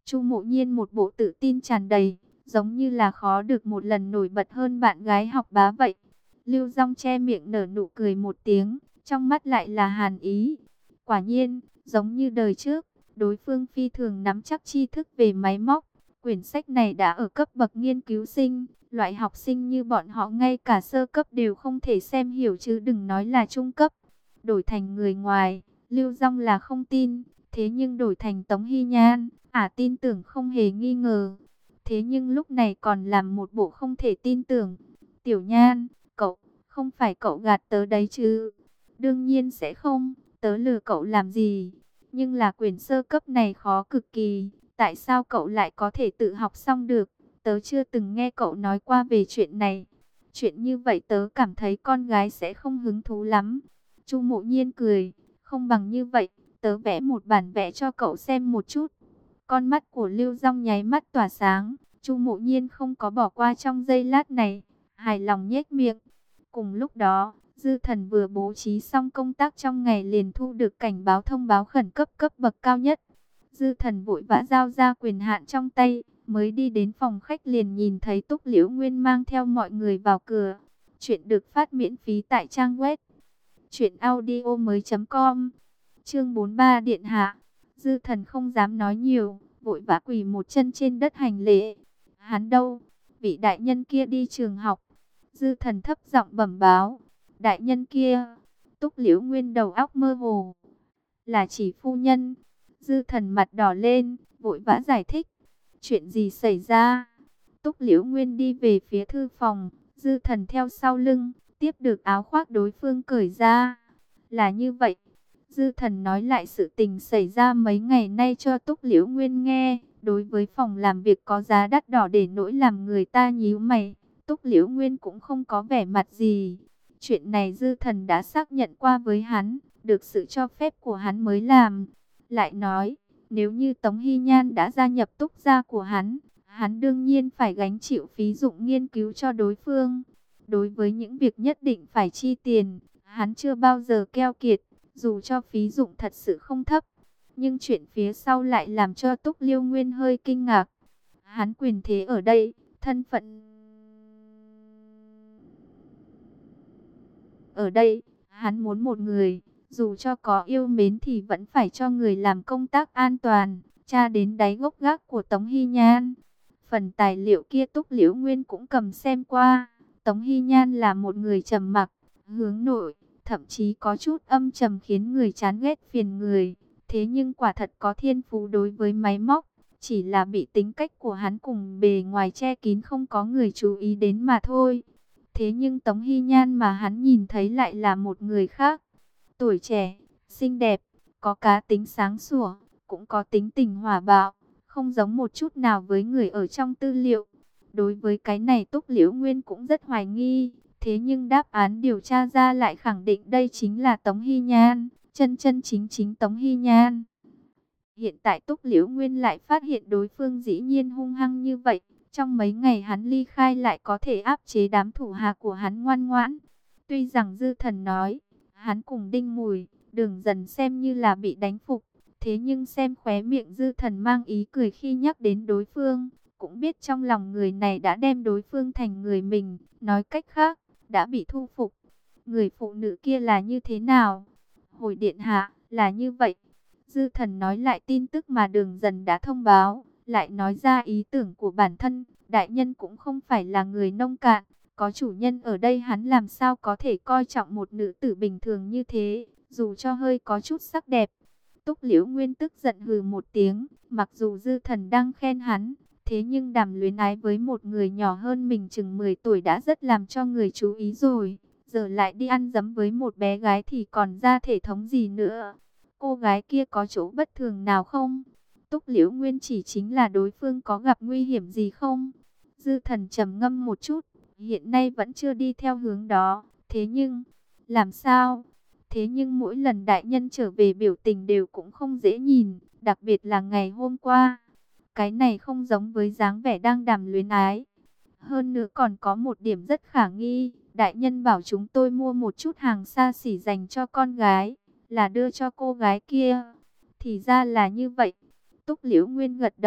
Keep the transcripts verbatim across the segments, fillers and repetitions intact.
Chu Mộ Nhiên một bộ tự tin tràn đầy, giống như là khó được một lần nổi bật hơn bạn gái học bá vậy. Lưu Dung che miệng nở nụ cười một tiếng, trong mắt lại là hàn ý. Quả nhiên, giống như đời trước, đối phương phi thường nắm chắc tri thức về máy móc. Quyển sách này đã ở cấp bậc nghiên cứu sinh, loại học sinh như bọn họ ngay cả sơ cấp đều không thể xem hiểu chứ đừng nói là trung cấp. Đổi thành người ngoài, Lưu Dung là không tin, thế nhưng đổi thành Tống Hy Nhan, ả tin tưởng không hề nghi ngờ. Thế nhưng lúc này còn làm một bộ không thể tin tưởng. Tiểu Nhan, cậu, không phải cậu gạt tớ đấy chứ? Đương nhiên sẽ không, tớ lừa cậu làm gì? Nhưng là quyển sơ cấp này khó cực kỳ, tại sao cậu lại có thể tự học xong được? Tớ chưa từng nghe cậu nói qua về chuyện này. Chuyện như vậy tớ cảm thấy con gái sẽ không hứng thú lắm. Chu Mộ Nhiên cười, không bằng như vậy, tớ vẽ một bản vẽ cho cậu xem một chút. Con mắt của Lưu Dung nháy mắt tỏa sáng, Chu Mộ Nhiên không có bỏ qua trong giây lát này, hài lòng nhếch miệng. Cùng lúc đó, Dư Thần vừa bố trí xong công tác trong ngày liền thu được cảnh báo thông báo khẩn cấp cấp bậc cao nhất. Dư Thần vội vã giao ra quyền hạn trong tay, mới đi đến phòng khách liền nhìn thấy Túc Liễu Nguyên mang theo mọi người vào cửa. Chuyện được phát miễn phí tại trang web truyện audio mới.com. Chương bốn mươi ba Điện hạ. Dư Thần không dám nói nhiều, vội vã quỳ một chân trên đất hành lễ. Hắn đâu? Vị đại nhân kia đi trường học. Dư Thần thấp giọng bẩm báo. Đại nhân kia? Túc Liễu Nguyên đầu óc mơ hồ. Là chỉ phu nhân. Dư Thần mặt đỏ lên, vội vã giải thích. Chuyện gì xảy ra? Túc Liễu Nguyên đi về phía thư phòng, Dư Thần theo sau lưng, tiếp được áo khoác đối phương cởi ra. Là như vậy. Dư Thần nói lại sự tình xảy ra mấy ngày nay cho Túc Liễu Nguyên nghe. Đối với phòng làm việc có giá đắt đỏ để nỗi làm người ta nhíu mày, Túc Liễu Nguyên cũng không có vẻ mặt gì. Chuyện này Dư Thần đã xác nhận qua với hắn, được sự cho phép của hắn mới làm. Lại nói, nếu như Tống Hy Nhan đã gia nhập Túc gia của hắn, hắn đương nhiên phải gánh chịu phí dụng nghiên cứu cho đối phương. Đối với những việc nhất định phải chi tiền, hắn chưa bao giờ keo kiệt, dù cho phí dụng thật sự không thấp. Nhưng chuyện phía sau lại làm cho Túc Liêu Nguyên hơi kinh ngạc. Hắn quyền thế ở đây, thân phận ở đây, hắn muốn một người, dù cho có yêu mến thì vẫn phải cho người làm công tác an toàn, tra đến đáy gốc gác của Tống Hy Nhan. Phần tài liệu kia Túc Liễu Nguyên cũng cầm xem qua. Tống Hy Nhan là một người trầm mặc, hướng nội, thậm chí có chút âm trầm khiến người chán ghét phiền người. Thế nhưng quả thật có thiên phú đối với máy móc, chỉ là bị tính cách của hắn cùng bề ngoài che kín không có người chú ý đến mà thôi. Thế nhưng Tống Hy Nhan mà hắn nhìn thấy lại là một người khác. Tuổi trẻ, xinh đẹp, có cá tính sáng sủa, cũng có tính tình hòa bạo, không giống một chút nào với người ở trong tư liệu. Đối với cái này Túc Liễu Nguyên cũng rất hoài nghi, thế nhưng đáp án điều tra ra lại khẳng định đây chính là Tống Hy Nhan, chân chân chính chính Tống Hy Nhan. Hiện tại Túc Liễu Nguyên lại phát hiện đối phương dĩ nhiên hung hăng như vậy. Trong mấy ngày hắn ly khai lại có thể áp chế đám thủ hạ của hắn ngoan ngoãn. Tuy rằng Dư Thần nói, hắn cùng Đinh Mùi, Đường Dần xem như là bị đánh phục. Thế nhưng xem khóe miệng Dư Thần mang ý cười khi nhắc đến đối phương, cũng biết trong lòng người này đã đem đối phương thành người mình. Nói cách khác, đã bị thu phục. Người phụ nữ kia là như thế nào? Hồi điện hạ, là như vậy. Dư Thần nói lại tin tức mà Đường Dần đã thông báo, lại nói ra ý tưởng của bản thân. Đại nhân cũng không phải là người nông cạn, có chủ nhân ở đây hắn làm sao có thể coi trọng một nữ tử bình thường như thế, dù cho hơi có chút sắc đẹp. Túc Liễu Nguyên tức giận hừ một tiếng, mặc dù Dư Thần đang khen hắn, thế nhưng đàm luyến ái với một người nhỏ hơn mình chừng mười tuổi đã rất làm cho người chú ý rồi. Giờ lại đi ăn dấm với một bé gái thì còn ra thể thống gì nữa. Cô gái kia có chỗ bất thường nào không? Túc Liễu Nguyên chỉ chính là đối phương có gặp nguy hiểm gì không? Dư Thần trầm ngâm một chút, hiện nay vẫn chưa đi theo hướng đó. Thế nhưng, làm sao? Thế nhưng mỗi lần đại nhân trở về biểu tình đều cũng không dễ nhìn, đặc biệt là ngày hôm qua. Cái này không giống với dáng vẻ đang đàm luyến ái. Hơn nữa còn có một điểm rất khả nghi, đại nhân bảo chúng tôi mua một chút hàng xa xỉ dành cho con gái, là đưa cho cô gái kia. Thì ra là như vậy. Túc Liễu Nguyên gật đầu,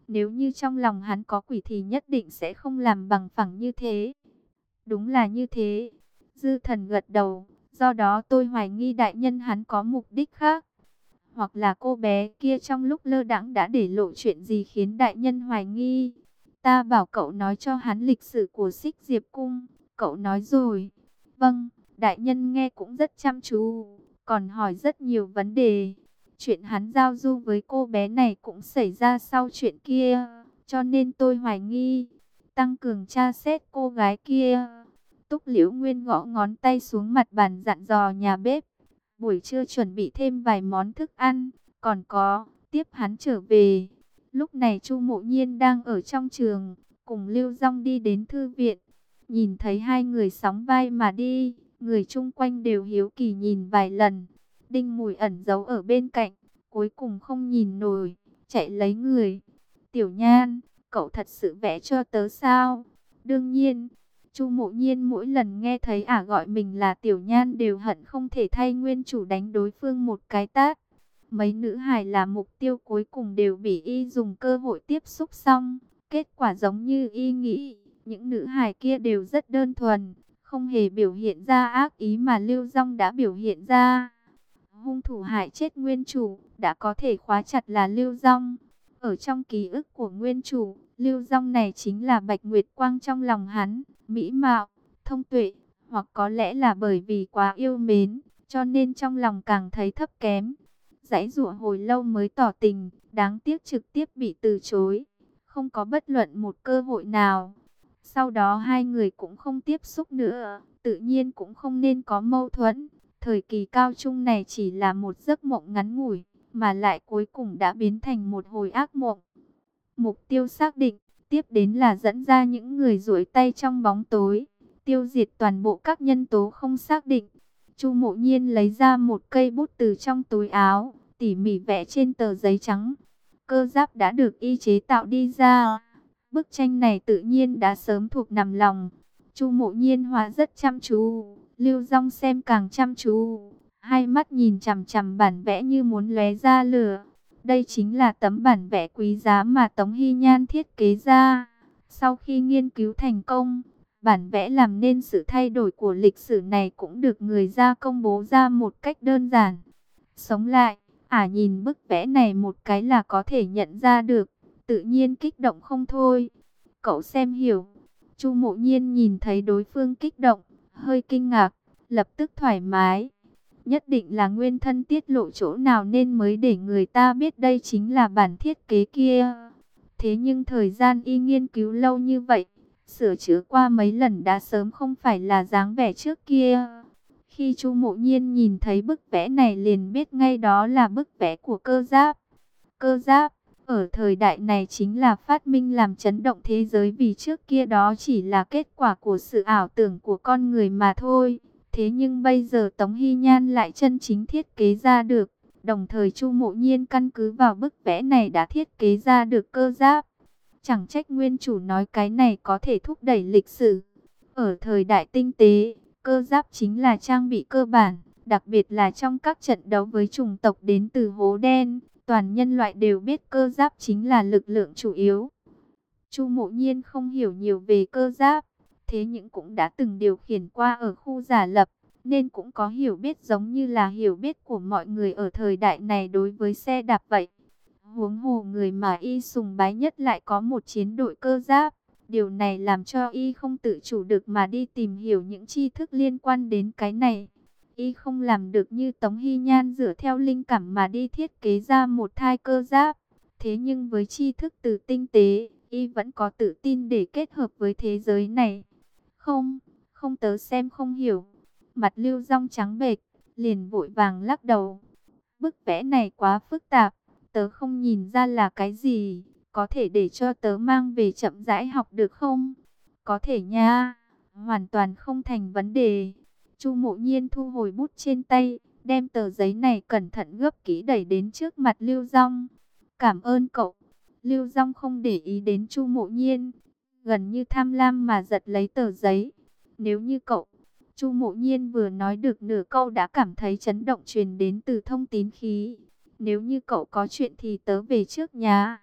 Nếu như trong lòng hắn có quỷ thì nhất định sẽ không làm bằng phẳng như thế. Đúng là như thế. Dư Thần gật đầu. Do đó tôi hoài nghi đại nhân hắn có mục đích khác. Hoặc là cô bé kia trong lúc lơ đãng đã để lộ chuyện gì khiến đại nhân hoài nghi. Ta bảo cậu nói cho hắn lịch sử của Xích Diệp Cung. Cậu nói rồi. Vâng, đại nhân nghe cũng rất chăm chú. Còn hỏi rất nhiều vấn đề. Chuyện hắn giao du với cô bé này cũng xảy ra sau chuyện kia. Cho nên tôi hoài nghi. Tăng cường tra xét cô gái kia. Túc Liễu Nguyên gõ ngón tay xuống mặt bàn dặn dò nhà bếp. Buổi trưa chuẩn bị thêm vài món thức ăn. Còn có, tiếp hắn trở về. Lúc này Chu Mộ Nhiên đang ở trong trường. Cùng Lưu Dung đi đến thư viện. Nhìn thấy hai người sóng vai mà đi. Người chung quanh đều hiếu kỳ nhìn vài lần. Đinh Mùi ẩn giấu ở bên cạnh. Cuối cùng không nhìn nổi. Chạy lấy người. Tiểu Nhan, cậu thật sự vẽ cho tớ sao? Đương nhiên. Chu Mộ Nhiên mỗi lần nghe thấy ả gọi mình là Tiểu Nhan đều hận không thể thay nguyên chủ đánh đối phương một cái tát. Mấy nữ hài là mục tiêu cuối cùng đều bị y dùng cơ hội tiếp xúc xong. Kết quả giống như y nghĩ, những nữ hài kia đều rất đơn thuần, không hề biểu hiện ra ác ý mà Lưu Dung đã biểu hiện ra. Hung thủ hại chết nguyên chủ đã có thể khóa chặt là Lưu Dung. Ở trong ký ức của nguyên chủ, Lưu Dung này chính là Bạch Nguyệt Quang trong lòng hắn, mỹ mạo, thông tuệ, hoặc có lẽ là bởi vì quá yêu mến, cho nên trong lòng càng thấy thấp kém. Giãy giụa hồi lâu mới tỏ tình, đáng tiếc trực tiếp bị từ chối, không có bất luận một cơ hội nào. Sau đó hai người cũng không tiếp xúc nữa, tự nhiên cũng không nên có mâu thuẫn. Thời kỳ cao trung này chỉ là một giấc mộng ngắn ngủi, mà lại cuối cùng đã biến thành một hồi ác mộng. Mục tiêu xác định, tiếp đến là dẫn ra những người duỗi tay trong bóng tối, tiêu diệt toàn bộ các nhân tố không xác định. Chu Mộ Nhiên lấy ra một cây bút từ trong túi áo, tỉ mỉ vẽ trên tờ giấy trắng. Cơ giáp đã được y chế tạo đi ra. Bức tranh này tự nhiên đã sớm thuộc nằm lòng. Chu Mộ Nhiên hóa rất chăm chú, Lưu Dung xem càng chăm chú, hai mắt nhìn chằm chằm bản vẽ như muốn lóe ra lửa. Đây chính là tấm bản vẽ quý giá mà Tống Hy Nhan thiết kế ra. Sau khi nghiên cứu thành công, bản vẽ làm nên sự thay đổi của lịch sử này cũng được người ra công bố ra một cách đơn giản. Sống lại, ả nhìn bức vẽ này một cái là có thể nhận ra được, tự nhiên kích động không thôi. Cậu xem hiểu. Chu Mộ Nhiên nhìn thấy đối phương kích động, hơi kinh ngạc, lập tức thoải mái. Nhất định là nguyên thân tiết lộ chỗ nào nên mới để người ta biết đây chính là bản thiết kế kia. Thế nhưng thời gian y nghiên cứu lâu như vậy, sửa chữa qua mấy lần đã sớm không phải là dáng vẻ trước kia. Khi Chu Mộ Nhiên nhìn thấy bức vẽ này liền biết ngay đó là bức vẽ của cơ giáp. Cơ giáp, ở thời đại này chính là phát minh làm chấn động thế giới, vì trước kia đó chỉ là kết quả của sự ảo tưởng của con người mà thôi. Thế nhưng bây giờ Tống Hy Nhan lại chân chính thiết kế ra được. Đồng thời Chu Mộ Nhiên căn cứ vào bức vẽ này đã thiết kế ra được cơ giáp. Chẳng trách nguyên chủ nói cái này có thể thúc đẩy lịch sử. Ở thời đại tinh tế, cơ giáp chính là trang bị cơ bản, đặc biệt là trong các trận đấu với chủng tộc đến từ hố đen. Toàn nhân loại đều biết cơ giáp chính là lực lượng chủ yếu. Chu Mộ Nhiên không hiểu nhiều về cơ giáp, thế nhưng cũng đã từng điều khiển qua ở khu giả lập, nên cũng có hiểu biết giống như là hiểu biết của mọi người ở thời đại này đối với xe đạp vậy. Huống hồ người mà y sùng bái nhất lại có một chiến đội cơ giáp. Điều này làm cho y không tự chủ được mà đi tìm hiểu những tri thức liên quan đến cái này. Y không làm được như Tống Hy Nhan dựa theo linh cảm mà đi thiết kế ra một thai cơ giáp. Thế nhưng với tri thức từ tinh tế, y vẫn có tự tin để kết hợp với thế giới này. Không, không, tớ xem không hiểu. Mặt Lưu Dung trắng bệch, liền vội vàng lắc đầu. Bức vẽ này quá phức tạp, tớ không nhìn ra là cái gì. Có thể để cho tớ mang về chậm rãi học được không? Có thể nha, hoàn toàn không thành vấn đề. Chu Mộ Nhiên thu hồi bút trên tay, đem tờ giấy này cẩn thận gấp kỹ đẩy đến trước mặt Lưu Dung. Cảm ơn cậu. Lưu Dung không để ý đến Chu Mộ Nhiên, gần như tham lam mà giật lấy tờ giấy. Nếu như cậu... Chu Mộ Nhiên vừa nói được nửa câu đã cảm thấy chấn động truyền đến từ thông tín khí. Nếu như cậu có chuyện thì tớ về trước nhà.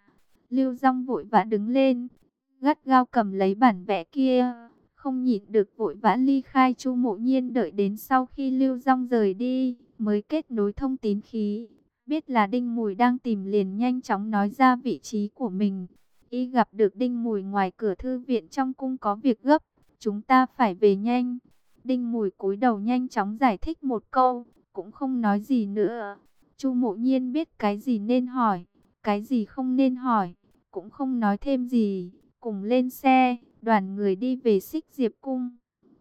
Lưu Dung vội vã đứng lên, gắt gao cầm lấy bản vẽ kia, không nhịn được vội vã ly khai. Chu Mộ Nhiên đợi đến sau khi Lưu Dung rời đi, mới kết nối thông tín khí. Biết là Đinh Mùi đang tìm liền nhanh chóng nói ra vị trí của mình. Y gặp được Đinh Mùi ngoài cửa thư viện trong cung có việc gấp, chúng ta phải về nhanh. Đinh Mùi cúi đầu nhanh chóng giải thích một câu, cũng không nói gì nữa. Chu Mộ Nhiên biết cái gì nên hỏi, cái gì không nên hỏi, cũng không nói thêm gì. Cùng lên xe, đoàn người đi về Xích Diệp cung.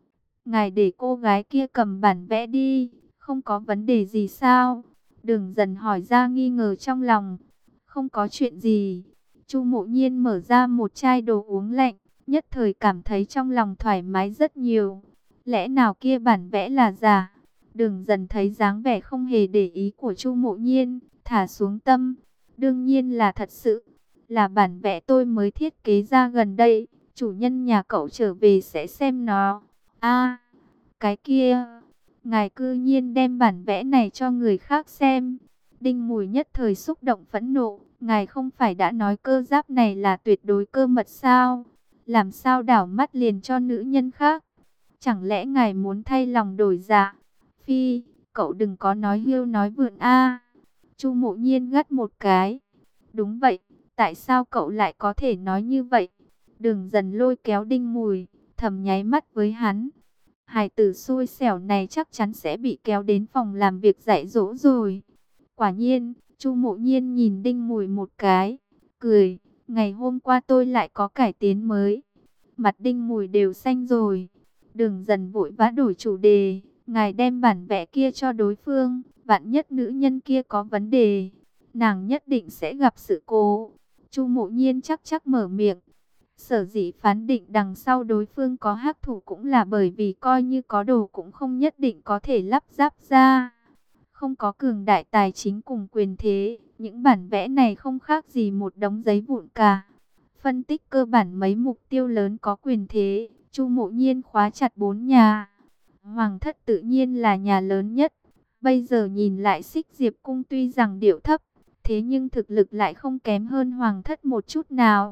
Ngài để cô gái kia cầm bản vẽ đi, không có vấn đề gì sao? Đường Dần hỏi ra nghi ngờ trong lòng. Không có chuyện gì. Chu Mộ Nhiên mở ra một chai đồ uống lạnh, nhất thời cảm thấy trong lòng thoải mái rất nhiều. Lẽ nào kia bản vẽ là giả? Đường Dần thấy dáng vẻ không hề để ý của Chu Mộ Nhiên, thả xuống tâm. Đương nhiên là thật sự, là bản vẽ tôi mới thiết kế ra gần đây. Chủ nhân nhà cậu trở về sẽ xem nó. A, cái kia, ngài cư nhiên đem bản vẽ này cho người khác xem. Đinh Mùi nhất thời xúc động phẫn nộ. Ngài không phải đã nói cơ giáp này là tuyệt đối cơ mật sao? Làm sao đảo mắt liền cho nữ nhân khác? Chẳng lẽ ngài muốn thay lòng đổi dạ? Phi, cậu đừng có nói hiêu nói vượn a. Chu Mộ Nhiên gắt một cái. Đúng vậy, tại sao cậu lại có thể nói như vậy? Đường Dần lôi kéo Đinh Mùi, thầm nháy mắt với hắn. Hài tử xui xẻo này chắc chắn sẽ bị kéo đến phòng làm việc dạy dỗ rồi. Quả nhiên, Chu Mộ Nhiên nhìn Đinh Mùi một cái, cười. Ngày hôm qua tôi lại có cải tiến mới. Mặt Đinh Mùi đều xanh rồi. Đường Dần vội vã đổi chủ đề. Ngài đem bản vẽ kia cho đối phương, vạn nhất nữ nhân kia có vấn đề, nàng nhất định sẽ gặp sự cố. Chu Mộ Nhiên chắc chắc mở miệng. Sở dĩ phán định đằng sau đối phương có hắc thủ cũng là bởi vì coi như có đồ cũng không nhất định có thể lắp ráp ra. Không có cường đại tài chính cùng quyền thế, những bản vẽ này không khác gì một đống giấy vụn cả. Phân tích cơ bản mấy mục tiêu lớn có quyền thế, Chu Mộ Nhiên khóa chặt bốn nhà. Hoàng thất tự nhiên là nhà lớn nhất. Bây giờ nhìn lại Xích Diệp cung tuy rằng điệu thấp, thế nhưng thực lực lại không kém hơn Hoàng thất một chút nào.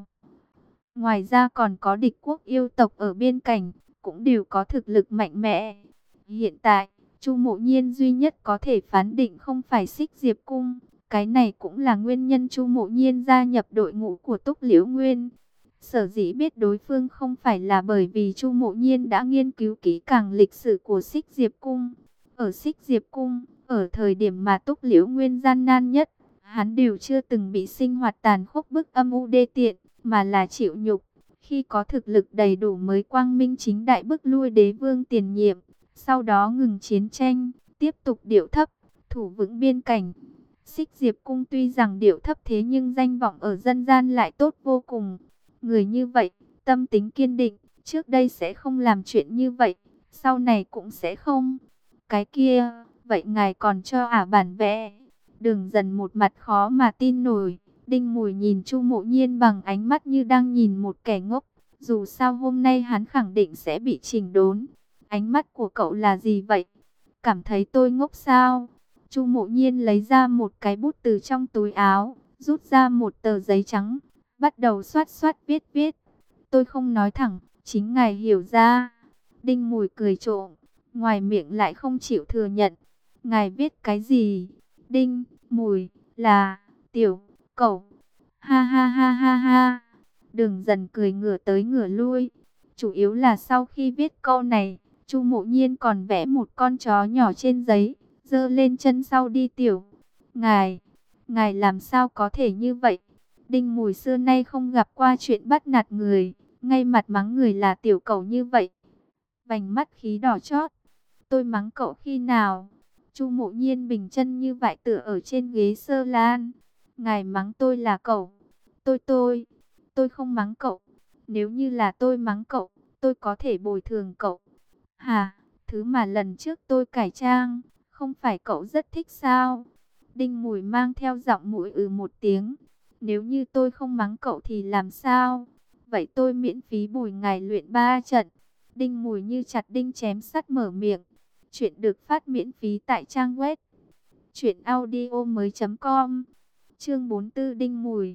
Ngoài ra còn có địch quốc yêu tộc ở bên cạnh, cũng đều có thực lực mạnh mẽ. Hiện tại, Chu Mộ Nhiên duy nhất có thể phán định không phải Xích Diệp cung. Cái này cũng là nguyên nhân Chu Mộ Nhiên gia nhập đội ngũ của Túc Liễu Nguyên. Sở dĩ biết đối phương không phải là bởi vì Chu Mộ Nhiên đã nghiên cứu kỹ càng lịch sử của Xích Diệp cung. Ở Xích Diệp cung, ở thời điểm mà Túc Liễu Nguyên gian nan nhất, hắn đều chưa từng bị sinh hoạt tàn khốc bức âm u đê tiện, mà là chịu nhục. Khi có thực lực đầy đủ mới quang minh chính đại bức lui đế vương tiền nhiệm, sau đó ngừng chiến tranh, tiếp tục điệu thấp, thủ vững biên cảnh. Xích Diệp cung tuy rằng điệu thấp thế nhưng danh vọng ở dân gian lại tốt vô cùng. Người như vậy, tâm tính kiên định, trước đây sẽ không làm chuyện như vậy, sau này cũng sẽ không. Cái kia, vậy ngài còn cho ả bản vẽ? Đường Dần một mặt khó mà tin nổi. Đinh Mùi nhìn Chu Mộ Nhiên bằng ánh mắt như đang nhìn một kẻ ngốc. Dù sao hôm nay hắn khẳng định sẽ bị chỉnh đốn. Ánh mắt của cậu là gì vậy? Cảm thấy tôi ngốc sao? Chu Mộ Nhiên lấy ra một cái bút từ trong túi áo, rút ra một tờ giấy trắng, bắt đầu xoát xoát viết viết. Tôi không nói thẳng, chính ngài hiểu ra. Đinh Mùi cười trộm, ngoài miệng lại không chịu thừa nhận. Ngài viết cái gì? Đinh Mùi là tiểu cẩu. Ha ha ha ha ha. Đường Dần cười ngửa tới ngửa lui. Chủ yếu là sau khi viết câu này, Chu Mộ Nhiên còn vẽ một con chó nhỏ trên giấy, giơ lên chân sau đi. Tiểu ngài, ngài làm sao có thể như vậy? Đinh Mùi xưa nay không gặp qua chuyện bắt nạt người, ngay mặt mắng người là tiểu cẩu như vậy. Vành mắt khí đỏ chót. Tôi mắng cậu khi nào? Chu Mộ Nhiên bình chân như vậy tựa ở trên ghế sơ lan. Ngài mắng tôi là cậu. Tôi tôi, tôi không mắng cậu. Nếu như là tôi mắng cậu, tôi có thể bồi thường cậu. Hà, thứ mà lần trước tôi cải trang, không phải cậu rất thích sao? Đinh Mùi mang theo giọng mũi ừ một tiếng. Nếu như tôi không mắng cậu thì làm sao? Vậy tôi miễn phí bồi ngài luyện ba trận. Đinh Mùi như chặt đinh chém sắt mở miệng. Chuyện được phát miễn phí tại trang web truyện audio mới chấm com. Chương bốn mươi tư Đinh Mùi.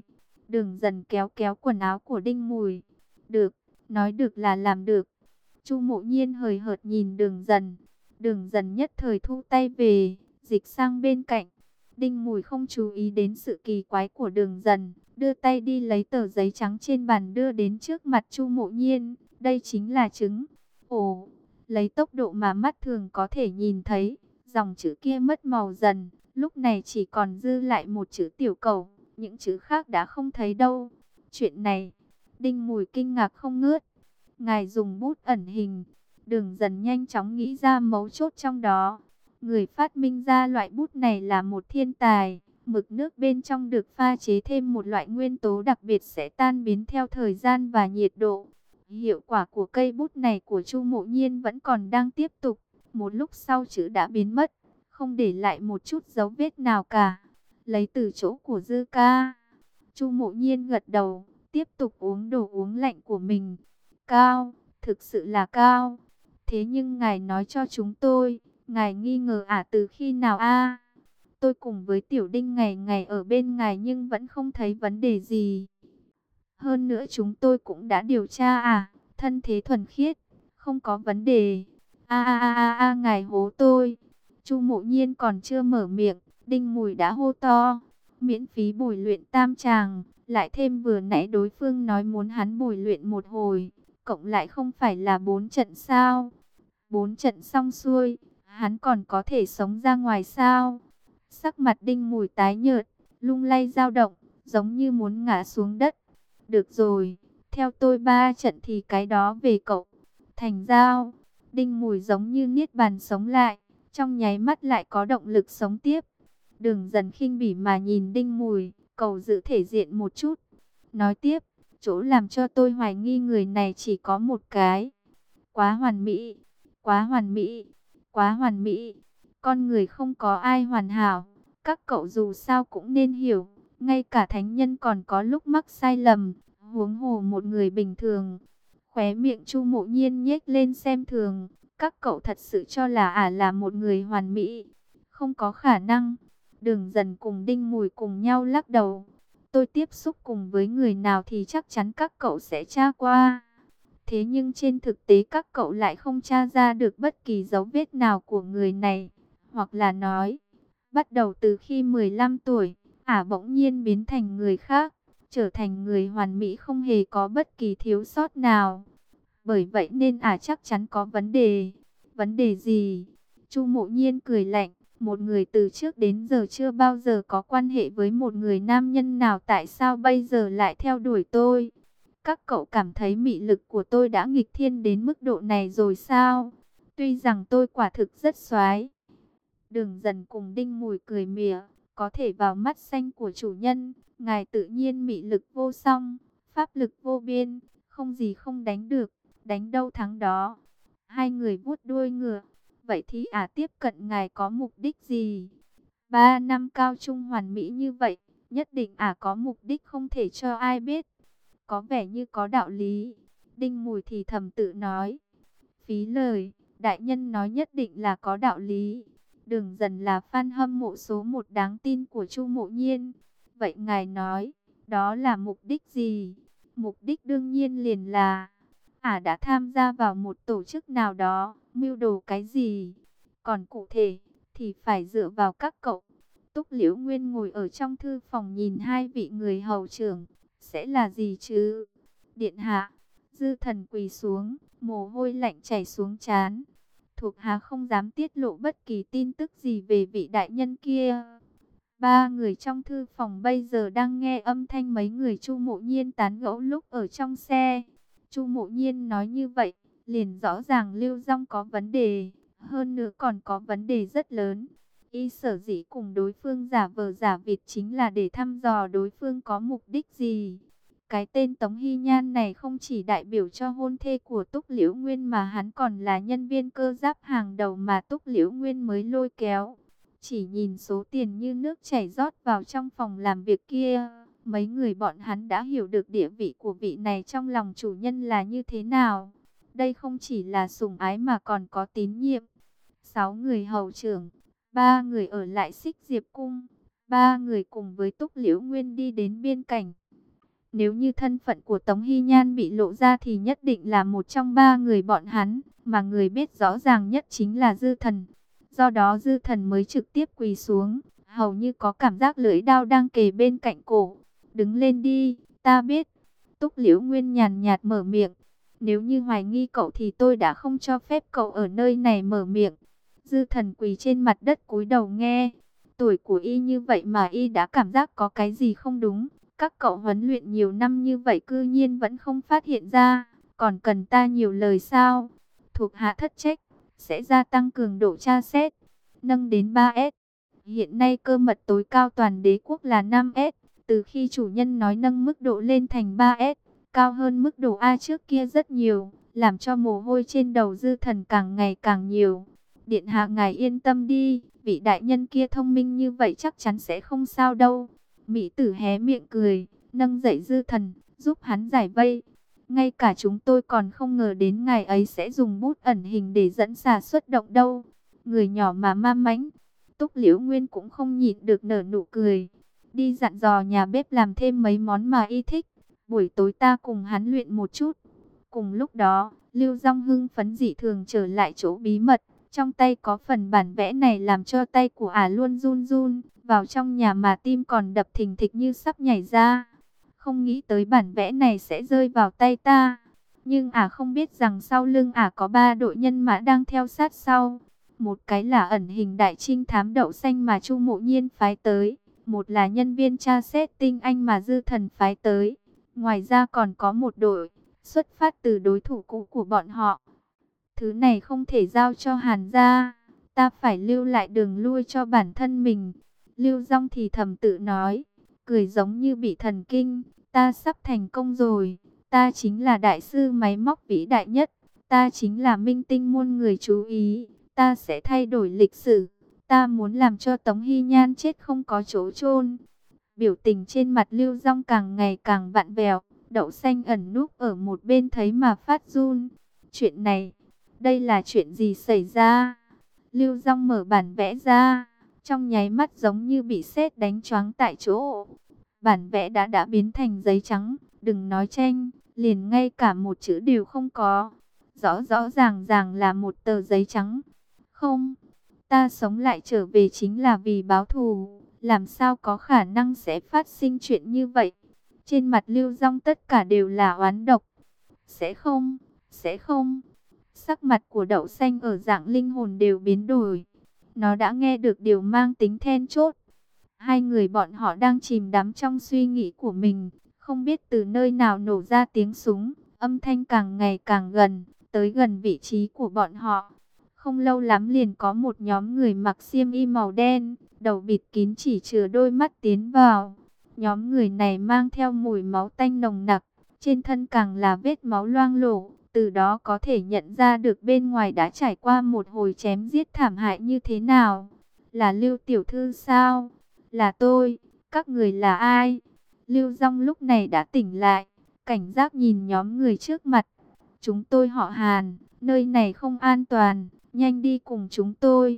Đường Dần kéo kéo quần áo của Đinh Mùi. Được, nói được là làm được. Chu Mộ Nhiên hời hợt nhìn Đường Dần. Đường Dần nhất thời thu tay về, dịch sang bên cạnh. Đinh Mùi không chú ý đến sự kỳ quái của Đường Dần, đưa tay đi lấy tờ giấy trắng trên bàn đưa đến trước mặt Chu Mộ Nhiên. Đây chính là trứng. Ồ, lấy tốc độ mà mắt thường có thể nhìn thấy, dòng chữ kia mất màu dần, lúc này chỉ còn dư lại một chữ tiểu cầu, những chữ khác đã không thấy đâu. Chuyện này, Đinh Mùi kinh ngạc không ngớt. Ngài dùng bút ẩn hình. Đường Dần nhanh chóng nghĩ ra mấu chốt trong đó. Người phát minh ra loại bút này là một thiên tài. Mực nước bên trong được pha chế thêm một loại nguyên tố đặc biệt sẽ tan biến theo thời gian và nhiệt độ. Hiệu quả của cây bút này của Chu Mộ Nhiên vẫn còn đang tiếp tục. Một lúc sau chữ đã biến mất, không để lại một chút dấu vết nào cả. Lấy từ chỗ của Dư ca. Chu Mộ Nhiên gật đầu, tiếp tục uống đồ uống lạnh của mình. Cao, thực sự là cao. Thế nhưng ngài nói cho chúng tôi, ngài nghi ngờ ả từ khi nào a? Tôi cùng với Tiểu Đinh ngày ngày ở bên ngài nhưng vẫn không thấy vấn đề gì. Hơn nữa chúng tôi cũng đã điều tra à, thân thế thuần khiết, không có vấn đề. A a a a a ngài hố tôi. Chu Mộ Nhiên còn chưa mở miệng, Đinh Mùi đã hô to. Miễn phí bồi luyện tam tràng, lại thêm vừa nãy đối phương nói muốn hắn bồi luyện một hồi, cộng lại không phải là bốn trận sao? Bốn trận xong xuôi, hắn còn có thể sống ra ngoài sao? Sắc mặt Đinh Mùi tái nhợt, lung lay dao động, giống như muốn ngã xuống đất. Được rồi, theo tôi ba trận thì cái đó về cậu. Thành giao, Đinh Mùi giống như niết bàn sống lại, trong nháy mắt lại có động lực sống tiếp. Đường Dần khinh bỉ mà nhìn Đinh Mùi, cầu giữ thể diện một chút. Nói tiếp, chỗ làm cho tôi hoài nghi người này chỉ có một cái. Quá hoàn mỹ, quá hoàn mỹ, quá hoàn mỹ. Con người không có ai hoàn hảo, các cậu dù sao cũng nên hiểu. Ngay cả thánh nhân còn có lúc mắc sai lầm, huống hồ một người bình thường. Khóe miệng Chu Mộ Nhiên nhếch lên xem thường. Các cậu thật sự cho là ả là một người hoàn mỹ? Không có khả năng. Đường Dần cùng Đinh Mùi cùng nhau lắc đầu. Tôi tiếp xúc cùng với người nào thì chắc chắn các cậu sẽ tra qua. Thế nhưng trên thực tế các cậu lại không tra ra được bất kỳ dấu vết nào của người này. Hoặc là nói, bắt đầu từ khi mười lăm tuổi, ả bỗng nhiên biến thành người khác, trở thành người hoàn mỹ không hề có bất kỳ thiếu sót nào. Bởi vậy nên ả chắc chắn có vấn đề. Vấn đề gì? Chu Mộ Nhiên cười lạnh. Một người từ trước đến giờ chưa bao giờ có quan hệ với một người nam nhân nào, tại sao bây giờ lại theo đuổi tôi? Các cậu cảm thấy mị lực của tôi đã nghịch thiên đến mức độ này rồi sao? Tuy rằng tôi quả thực rất xoái. Đường Dần cùng Đinh Mùi cười mỉa, có thể vào mắt xanh của chủ nhân, ngài tự nhiên mị lực vô song, pháp lực vô biên, không gì không đánh được, đánh đâu thắng đó. Hai người vuốt đuôi ngựa. Vậy thì ả tiếp cận ngài có mục đích gì? Ba năm cao trung hoàn mỹ như vậy, nhất định ả có mục đích không thể cho ai biết. Có vẻ như có đạo lý. Đinh Mùi thì thầm tự nói. Phí lời, đại nhân nói nhất định là có đạo lý. Đường Dần là fan hâm mộ số một đáng tin của Chu Mộ Nhiên. Vậy ngài nói, đó là mục đích gì? Mục đích đương nhiên liền là ả đã tham gia vào một tổ chức nào đó, mưu đồ cái gì. Còn cụ thể, thì phải dựa vào các cậu. Túc Liễu Nguyên ngồi ở trong thư phòng nhìn hai vị người hầu trưởng. Sẽ là gì chứ? Điện hạ, Dư Thần quỳ xuống, mồ hôi lạnh chảy xuống trán. Thuộc hạ không dám tiết lộ bất kỳ tin tức gì về vị đại nhân kia. Ba người trong thư phòng bây giờ đang nghe âm thanh mấy người Chu Mộ Nhiên tán gẫu lúc ở trong xe. Chu Mộ Nhiên nói như vậy, liền rõ ràng Lưu Dung có vấn đề, hơn nữa còn có vấn đề rất lớn. Y sở dĩ cùng đối phương giả vờ giả vịt chính là để thăm dò đối phương có mục đích gì. Cái tên Tống Hy Nhan này không chỉ đại biểu cho hôn thê của Túc Liễu Nguyên mà hắn còn là nhân viên cơ giáp hàng đầu mà Túc Liễu Nguyên mới lôi kéo. Chỉ nhìn số tiền như nước chảy rót vào trong phòng làm việc kia, mấy người bọn hắn đã hiểu được địa vị của vị này trong lòng chủ nhân là như thế nào. Đây không chỉ là sủng ái mà còn có tín nhiệm. Sáu người hầu trưởng, ba người ở lại Xích Diệp Cung, ba người cùng với Túc Liễu Nguyên đi đến biên cảnh. Nếu như thân phận của Tống Hy Nhan bị lộ ra thì nhất định là một trong ba người bọn hắn, mà người biết rõ ràng nhất chính là Dư Thần. Do đó Dư Thần mới trực tiếp quỳ xuống, hầu như có cảm giác lưỡi đao đang kề bên cạnh cổ. Đứng lên đi, ta biết. Túc Liễu Nguyên nhàn nhạt mở miệng. Nếu như hoài nghi cậu thì tôi đã không cho phép cậu ở nơi này mở miệng. Dư Thần quỳ trên mặt đất cúi đầu nghe. Tuổi của y như vậy mà y đã cảm giác có cái gì không đúng. Các cậu huấn luyện nhiều năm như vậy cư nhiên vẫn không phát hiện ra. Còn cần ta nhiều lời sao? Thuộc hạ thất trách, sẽ gia tăng cường độ tra xét, nâng đến ba S. Hiện nay cơ mật tối cao toàn đế quốc là năm S. Từ khi chủ nhân nói nâng mức độ lên thành ba S, cao hơn mức độ A trước kia rất nhiều, làm cho mồ hôi trên đầu Dư Thần càng ngày càng nhiều. Điện hạ ngài yên tâm đi, vị đại nhân kia thông minh như vậy chắc chắn sẽ không sao đâu. Mỹ tử hé miệng cười, nâng dậy Dư Thần, giúp hắn giải vây. Ngay cả chúng tôi còn không ngờ đến ngài ấy sẽ dùng bút ẩn hình để dẫn xà xuất động đâu. Người nhỏ mà ma mãnh. Túc Liễu Nguyên cũng không nhịn được nở nụ cười. Đi dặn dò nhà bếp làm thêm mấy món mà y thích. Buổi tối ta cùng hắn luyện một chút. Cùng lúc đó, Lưu Dung hưng phấn dị thường trở lại chỗ bí mật. Trong tay có phần bản vẽ này làm cho tay của ả luôn run run. Vào trong nhà mà tim còn đập thình thịch như sắp nhảy ra. Không nghĩ tới bản vẽ này sẽ rơi vào tay ta. Nhưng ả không biết rằng sau lưng ả có ba đội nhân mã đang theo sát sau. Một cái là ẩn hình đại trinh thám Đậu Xanh mà Chu Mộ Nhiên phái tới. Một là nhân viên tra xét tinh anh mà Dư Thần phái tới. Ngoài ra còn có một đội xuất phát từ đối thủ cũ của bọn họ. Thứ này không thể giao cho Hàn gia. Ta phải lưu lại đường lui cho bản thân mình. Lưu Dung thì thầm tự nói, cười giống như bị thần kinh. Ta sắp thành công rồi. Ta chính là đại sư máy móc vĩ đại nhất. Ta chính là minh tinh muôn người chú ý. Ta sẽ thay đổi lịch sử. Ta muốn làm cho Tống Hy Nhan chết không có chỗ chôn. Biểu tình trên mặt Lưu Dung càng ngày càng vặn vẹo. Đậu Xanh ẩn núp ở một bên thấy mà phát run. Chuyện này, đây là chuyện gì xảy ra? Lưu Dung mở bản vẽ ra. Trong nháy mắt giống như bị sét đánh choáng tại chỗ. Bản vẽ đã đã biến thành giấy trắng. Đừng nói tranh, liền ngay cả một chữ đều không có. Rõ rõ ràng ràng là một tờ giấy trắng. Không, ta sống lại trở về chính là vì báo thù. Làm sao có khả năng sẽ phát sinh chuyện như vậy? Trên mặt Lưu Dung tất cả đều là oán độc. Sẽ không, sẽ không. Sắc mặt của Đậu Xanh ở dạng linh hồn đều biến đổi. Nó đã nghe được điều mang tính then chốt. Hai người bọn họ đang chìm đắm trong suy nghĩ của mình. Không biết từ nơi nào nổ ra tiếng súng. Âm thanh càng ngày càng gần, tới gần vị trí của bọn họ. Không lâu lắm liền có một nhóm người mặc xiêm y màu đen, đầu bịt kín chỉ chừa đôi mắt tiến vào. Nhóm người này mang theo mùi máu tanh nồng nặc, trên thân càng là vết máu loang lổ. Từ đó có thể nhận ra được bên ngoài đã trải qua một hồi chém giết thảm hại như thế nào. Là Lưu tiểu thư sao? Là tôi, các người là ai? Lưu Dung lúc này đã tỉnh lại, cảnh giác nhìn nhóm người trước mặt. Chúng tôi họ Hàn, nơi này không an toàn, nhanh đi cùng chúng tôi.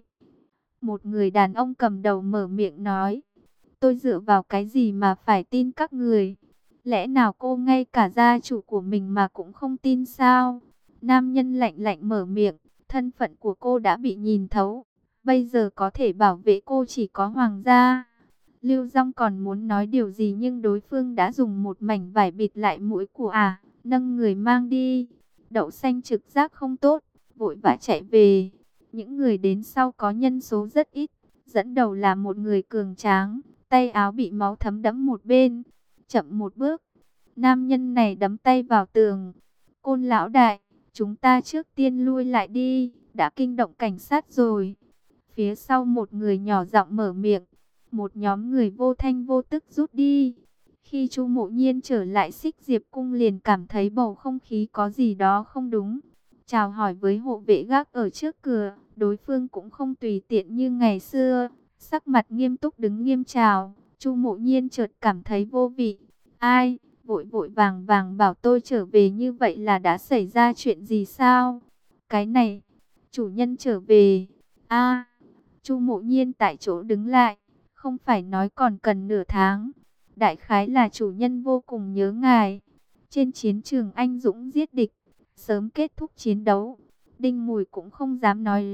Một người đàn ông cầm đầu mở miệng nói. Tôi dựa vào cái gì mà phải tin các người? Lẽ nào cô ngay cả gia chủ của mình mà cũng không tin sao? Nam nhân lạnh lạnh mở miệng, thân phận của cô đã bị nhìn thấu. Bây giờ có thể bảo vệ cô chỉ có hoàng gia. Lưu Dung còn muốn nói điều gì nhưng đối phương đã dùng một mảnh vải bịt lại mũi của ả, nâng người mang đi. Đậu Xanh trực giác không tốt, vội vã chạy về. Những người đến sau có nhân số rất ít, dẫn đầu là một người cường tráng, tay áo bị máu thấm đẫm một bên. Chậm một bước, nam nhân này đấm tay vào tường. Côn lão đại, chúng ta trước tiên lui lại đi, đã kinh động cảnh sát rồi. Phía sau một người nhỏ giọng mở miệng. Một nhóm người vô thanh vô tức rút đi. Khi Chu Mộ Nhiên trở lại Xích Diệp Cung liền cảm thấy bầu không khí có gì đó không đúng. Chào hỏi với hộ vệ gác ở trước cửa, đối phương cũng không tùy tiện như ngày xưa. Sắc mặt nghiêm túc đứng nghiêm chào. Chu Mộ Nhiên chợt cảm thấy vô vị. Ai, vội vội vàng vàng bảo tôi trở về như vậy là đã xảy ra chuyện gì sao? Cái này, chủ nhân trở về. A, Chu Mộ Nhiên tại chỗ đứng lại. Không phải nói còn cần nửa tháng. đại khái là chủ nhân vô cùng nhớ ngài. Trên chiến trường anh dũng giết địch, sớm kết thúc chiến đấu. Đinh Mùi cũng không dám nói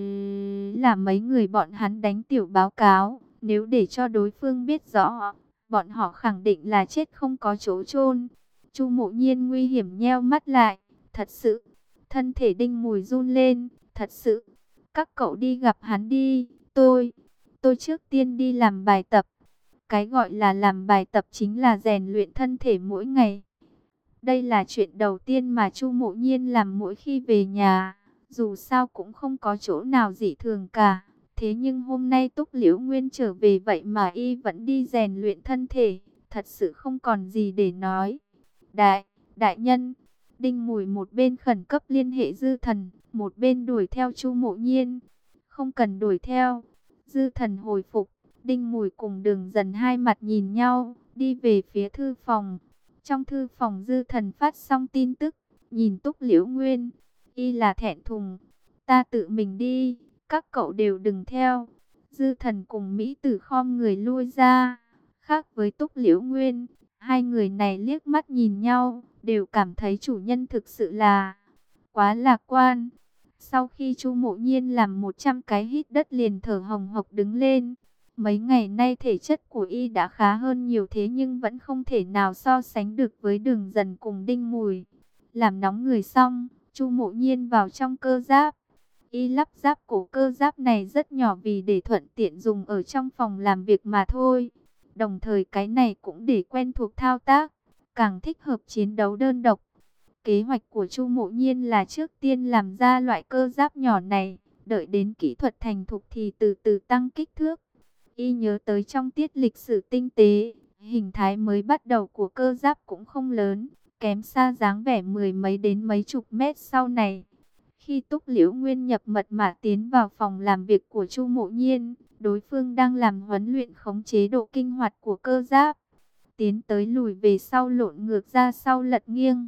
là mấy người bọn hắn đánh tiểu báo cáo. Nếu để cho đối phương biết rõ, bọn họ khẳng định là chết không có chỗ chôn. Chu Mộ Nhiên nguy hiểm nheo mắt lại. Thật sự, thân thể Đinh Mùi run lên. Thật sự, các cậu đi gặp hắn đi. Tôi, tôi trước tiên đi làm bài tập. Cái gọi là làm bài tập chính là rèn luyện thân thể mỗi ngày. Đây là chuyện đầu tiên mà Chu Mộ Nhiên làm mỗi khi về nhà. Dù sao cũng không có chỗ nào dị thường cả. Thế nhưng hôm nay Túc Liễu Nguyên trở về vậy mà y vẫn đi rèn luyện thân thể. Thật sự không còn gì để nói. Đại, đại nhân. Đinh Mùi một bên khẩn cấp liên hệ Dư Thần, một bên đuổi theo Chu Mộ Nhiên. Không cần đuổi theo. Dư Thần hồi phục. Đinh Mùi cùng Đường Dần hai mặt nhìn nhau, đi về phía thư phòng. Trong thư phòng Dư Thần phát xong tin tức, nhìn Túc Liễu Nguyên. Y là thẹn thùng. Ta tự mình đi, các cậu đều đừng theo. Dư Thần cùng Mỹ Tử khom người lui ra. Khác với Túc Liễu Nguyên, hai người này liếc mắt nhìn nhau, đều cảm thấy chủ nhân thực sự là quá lạc quan. Sau khi Chu Mộ Nhiên làm một trăm cái hít đất liền thở hồng hộc đứng lên. Mấy ngày nay thể chất của y đã khá hơn nhiều thế nhưng vẫn không thể nào so sánh được với Đường Dần cùng Đinh Mùi. Làm nóng người xong, Chu Mộ Nhiên vào trong cơ giáp. Y lắp ráp cổ cơ giáp này rất nhỏ vì để thuận tiện dùng ở trong phòng làm việc mà thôi. Đồng thời cái này cũng để quen thuộc thao tác, càng thích hợp chiến đấu đơn độc. Kế hoạch của Chu Mộ Nhiên là trước tiên làm ra loại cơ giáp nhỏ này, đợi đến kỹ thuật thành thục thì từ từ tăng kích thước. Y nhớ tới trong tiết lịch sử tinh tế, hình thái mới bắt đầu của cơ giáp cũng không lớn, kém xa dáng vẻ mười mấy đến mấy chục mét sau này. Khi Túc Liễu Nguyên nhập mật mã tiến vào phòng làm việc của Chu Mộ Nhiên, đối phương đang làm huấn luyện khống chế độ kinh hoạt của cơ giáp. Tiến tới lùi về sau lộn ngược ra sau lật nghiêng.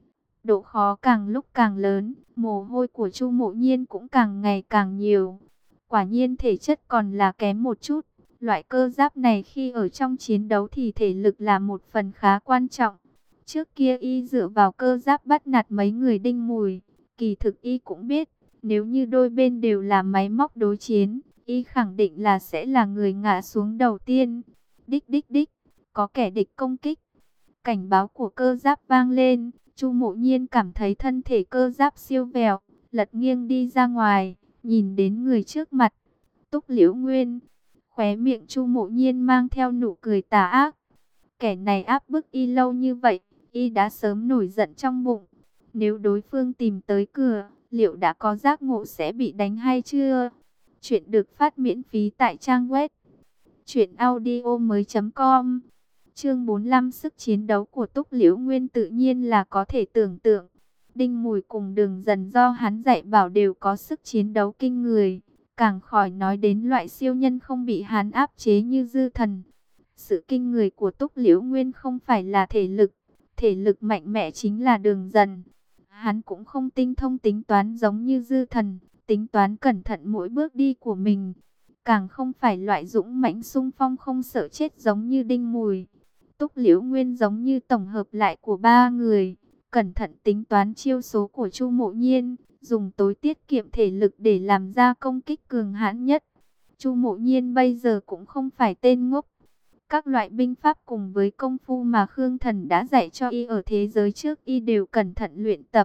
Độ khó càng lúc càng lớn, mồ hôi của Chu Mộ Nhiên cũng càng ngày càng nhiều. Quả nhiên thể chất còn là kém một chút. Loại cơ giáp này khi ở trong chiến đấu thì thể lực là một phần khá quan trọng. Trước kia y dựa vào cơ giáp bắt nạt mấy người Đinh Mùi. Kỳ thực y cũng biết, nếu như đôi bên đều là máy móc đối chiến, y khẳng định là sẽ là người ngã xuống đầu tiên. Đích đích đích, có kẻ địch công kích. Cảnh báo của cơ giáp vang lên, Chu Mộ Nhiên cảm thấy thân thể cơ giáp siêu vẹo, lật nghiêng đi ra ngoài, nhìn đến người trước mặt. Túc Liễu Nguyên, khóe miệng Chu Mộ Nhiên mang theo nụ cười tà ác. Kẻ này áp bức y lâu như vậy, y đã sớm nổi giận trong bụng. Nếu đối phương tìm tới cửa, liệu đã có giác ngộ sẽ bị đánh hay chưa? Chuyện được phát miễn phí tại trang web truyện audio mới chấm com. Chương bốn mươi lăm, sức chiến đấu của Túc Liễu Nguyên tự nhiên là có thể tưởng tượng. Đinh Mùi cùng Đường Dần do hắn dạy bảo đều có sức chiến đấu kinh người, càng khỏi nói đến loại siêu nhân không bị hắn áp chế như Dư Thần. Sự kinh người của Túc Liễu Nguyên không phải là thể lực, thể lực mạnh mẽ chính là Đường Dần. Hắn cũng không tinh thông tính toán giống như Dư Thần, tính toán cẩn thận mỗi bước đi của mình. Càng không phải loại dũng mãnh xung phong không sợ chết giống như Đinh Mùi. Túc Liễu Nguyên giống như tổng hợp lại của ba người, cẩn thận tính toán chiêu số của Chu Mộ Nhiên, dùng tối tiết kiệm thể lực để làm ra công kích cường hãn nhất. Chu Mộ Nhiên bây giờ cũng không phải tên ngốc. Các loại binh pháp cùng với công phu mà Khương Thần đã dạy cho y ở thế giới trước y đều cẩn thận luyện tập.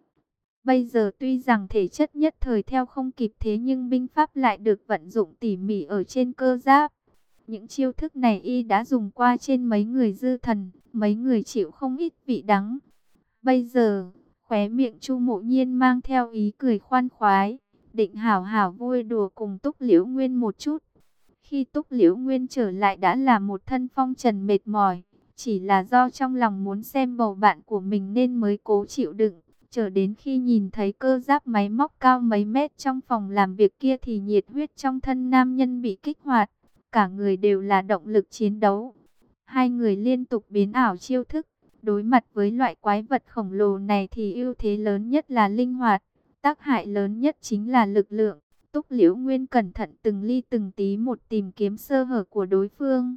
Bây giờ tuy rằng thể chất nhất thời theo không kịp thế nhưng binh pháp lại được vận dụng tỉ mỉ ở trên cơ giáp. Những chiêu thức này y đã dùng qua trên mấy người Dư Thần, mấy người chịu không ít vị đắng. Bây giờ, khóe miệng Chu Mộ Nhiên mang theo ý cười khoan khoái, định hảo hảo vui đùa cùng Túc Liễu Nguyên một chút. Khi Túc Liễu Nguyên trở lại đã là một thân phong trần mệt mỏi, chỉ là do trong lòng muốn xem bầu bạn của mình nên mới cố chịu đựng. Chờ đến khi nhìn thấy cơ giáp máy móc cao mấy mét trong phòng làm việc kia thì nhiệt huyết trong thân nam nhân bị kích hoạt. Cả người đều là động lực chiến đấu. Hai người liên tục biến ảo chiêu thức. Đối mặt với loại quái vật khổng lồ này thì ưu thế lớn nhất là linh hoạt. Tác hại lớn nhất chính là lực lượng. Túc Liễu Nguyên cẩn thận từng ly từng tí một tìm kiếm sơ hở của đối phương.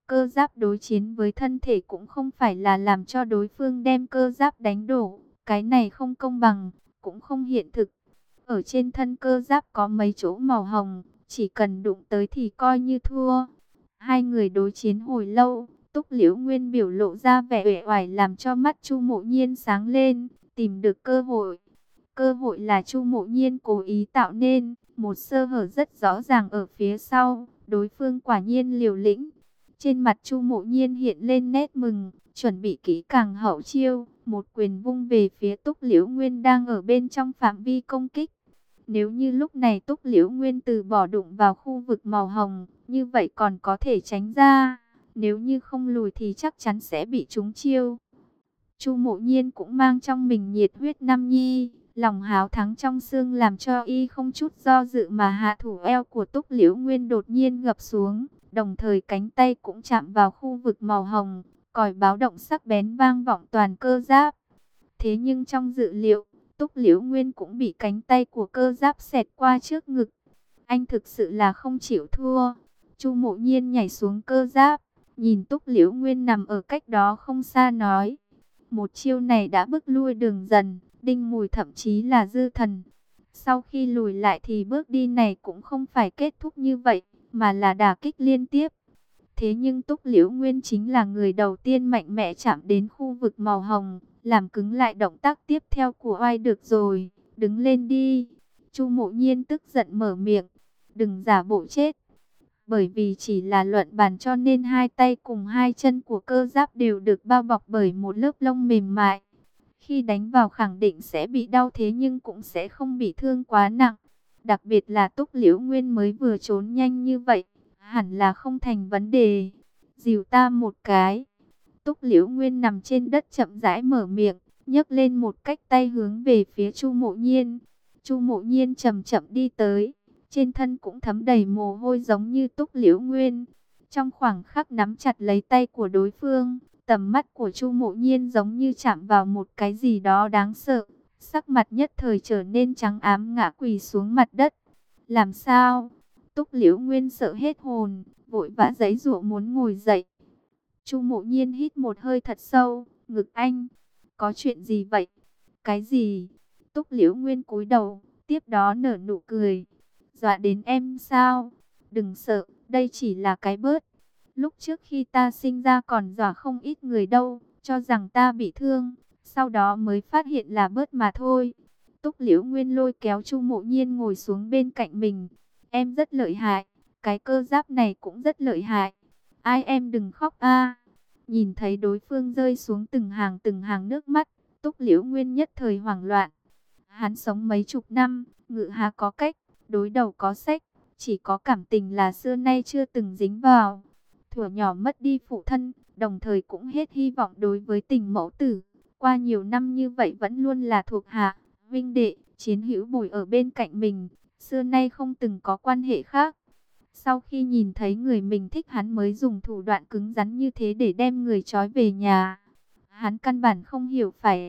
Cơ giáp đối chiến với thân thể cũng không phải là làm cho đối phương đem cơ giáp đánh đổ. Cái này không công bằng, cũng không hiện thực. Ở trên thân cơ giáp có mấy chỗ màu hồng, chỉ cần đụng tới thì coi như thua. Hai người đối chiến hồi lâu, Túc Liễu Nguyên biểu lộ ra vẻ uể oải làm cho mắt Chu Mộ Nhiên sáng lên, tìm được cơ hội. Cơ hội là Chu Mộ Nhiên cố ý tạo nên, một sơ hở rất rõ ràng ở phía sau, đối phương quả nhiên liều lĩnh. Trên mặt Chu Mộ Nhiên hiện lên nét mừng, chuẩn bị kỹ càng hậu chiêu, một quyền vung về phía Túc Liễu Nguyên đang ở bên trong phạm vi công kích. Nếu như lúc này Túc Liễu Nguyên từ bỏ đụng vào khu vực màu hồng, như vậy còn có thể tránh ra. Nếu như không lùi thì chắc chắn sẽ bị trúng chiêu. Chu Mộ Nhiên cũng mang trong mình nhiệt huyết nam nhi, lòng háo thắng trong xương làm cho y không chút do dự mà hạ thủ. Eo của Túc Liễu Nguyên đột nhiên gập xuống, đồng thời cánh tay cũng chạm vào khu vực màu hồng, còi báo động sắc bén vang vọng toàn cơ giáp. Thế nhưng trong dự liệu, Túc Liễu Nguyên cũng bị cánh tay của cơ giáp xẹt qua trước ngực. Anh thực sự là không chịu thua. Chu Mộ Nhiên nhảy xuống cơ giáp, nhìn Túc Liễu Nguyên nằm ở cách đó không xa nói: một chiêu này đã bức lui Đường Dần, Đinh Mùi thậm chí là Dư Thần. Sau khi lùi lại thì bước đi này cũng không phải kết thúc như vậy, mà là đả kích liên tiếp. Thế nhưng Túc Liễu Nguyên chính là người đầu tiên mạnh mẽ chạm đến khu vực màu hồng, làm cứng lại động tác tiếp theo của oai. Được rồi, đứng lên đi. Chu Mộ Nhiên tức giận mở miệng, đừng giả bộ chết. Bởi vì chỉ là luận bàn cho nên hai tay cùng hai chân của cơ giáp đều được bao bọc bởi một lớp lông mềm mại. Khi đánh vào khẳng định sẽ bị đau, thế nhưng cũng sẽ không bị thương quá nặng. Đặc biệt là Túc Liễu Nguyên mới vừa trốn nhanh như vậy, hẳn là không thành vấn đề. Dìu ta một cái. Túc Liễu Nguyên nằm trên đất chậm rãi mở miệng, nhấc lên một cách tay hướng về phía Chu Mộ Nhiên. Chu Mộ Nhiên chậm chậm đi tới, trên thân cũng thấm đầy mồ hôi giống như Túc Liễu Nguyên. Trong khoảng khắc nắm chặt lấy tay của đối phương, tầm mắt của Chu Mộ Nhiên giống như chạm vào một cái gì đó đáng sợ. Sắc mặt nhất thời trở nên trắng ám, ngã quỳ xuống mặt đất. Làm sao? Túc Liễu Nguyên sợ hết hồn, vội vã giãy giụa muốn ngồi dậy. Chu Mộ Nhiên hít một hơi thật sâu, ngực anh. Có chuyện gì vậy? Cái gì? Túc Liễu Nguyên cúi đầu, tiếp đó nở nụ cười. Dọa đến em sao? Đừng sợ, đây chỉ là cái bớt. Lúc trước khi ta sinh ra còn dọa không ít người đâu, cho rằng ta bị thương, sau đó mới phát hiện là bớt mà thôi. Túc Liễu Nguyên lôi kéo Chu Mộ Nhiên ngồi xuống bên cạnh mình. Em rất lợi hại, cái cơ giáp này cũng rất lợi hại. Ai, em đừng khóc a. Nhìn thấy đối phương rơi xuống từng hàng từng hàng nước mắt, Túc Liễu Nguyên nhất thời hoảng loạn. Hắn sống mấy chục năm, ngự hà có cách, đối đầu có sách, chỉ có cảm tình là xưa nay chưa từng dính vào. Thuở nhỏ mất đi phụ thân, đồng thời cũng hết hy vọng đối với tình mẫu tử. Qua nhiều năm như vậy vẫn luôn là thuộc hạ, huynh đệ, chiến hữu bồi ở bên cạnh mình, xưa nay không từng có quan hệ khác. Sau khi nhìn thấy người mình thích, hắn mới dùng thủ đoạn cứng rắn như thế để đem người trói về nhà. Hắn căn bản không hiểu phải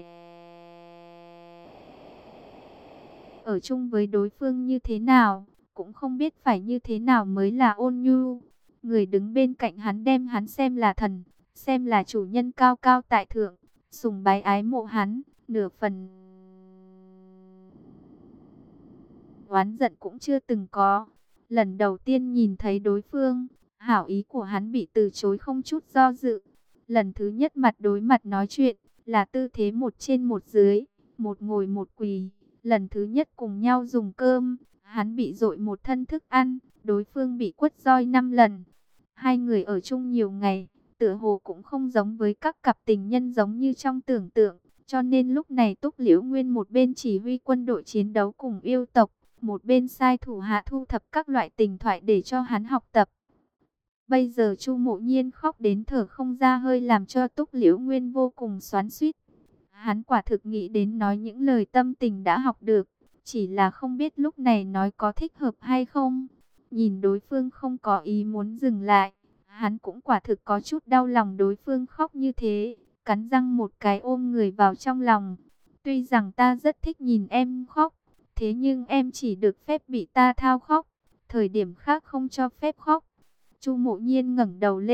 ở chung với đối phương như thế nào, cũng không biết phải như thế nào mới là ôn nhu. Người đứng bên cạnh hắn đem hắn xem là thần, xem là chủ nhân cao cao tại thượng, sùng bái ái mộ hắn, nửa phần oán giận cũng chưa từng có. Lần đầu tiên nhìn thấy đối phương, hảo ý của hắn bị từ chối không chút do dự. Lần thứ nhất mặt đối mặt nói chuyện, là tư thế một trên một dưới, một ngồi một quỳ. Lần thứ nhất cùng nhau dùng cơm, hắn bị dội một thân thức ăn, đối phương bị quất roi năm lần. Hai người ở chung nhiều ngày, tựa hồ cũng không giống với các cặp tình nhân giống như trong tưởng tượng. Cho nên lúc này Túc Liễu Nguyên một bên chỉ huy quân đội chiến đấu cùng yêu tộc, một bên sai thủ hạ thu thập các loại tình thoại để cho hắn học tập. Bây giờ Chu Mộ Nhiên khóc đến thở không ra hơi làm cho Túc Liễu Nguyên vô cùng xoắn xuýt. Hắn quả thực nghĩ đến nói những lời tâm tình đã học được, chỉ là không biết lúc này nói có thích hợp hay không. Nhìn đối phương không có ý muốn dừng lại, hắn cũng quả thực có chút đau lòng đối phương khóc như thế, cắn răng một cái ôm người vào trong lòng. Tuy rằng ta rất thích nhìn em khóc, thế nhưng em chỉ được phép bị ta thao khóc, thời điểm khác không cho phép khóc. Chu Mộ Nhiên ngẩng đầu lên,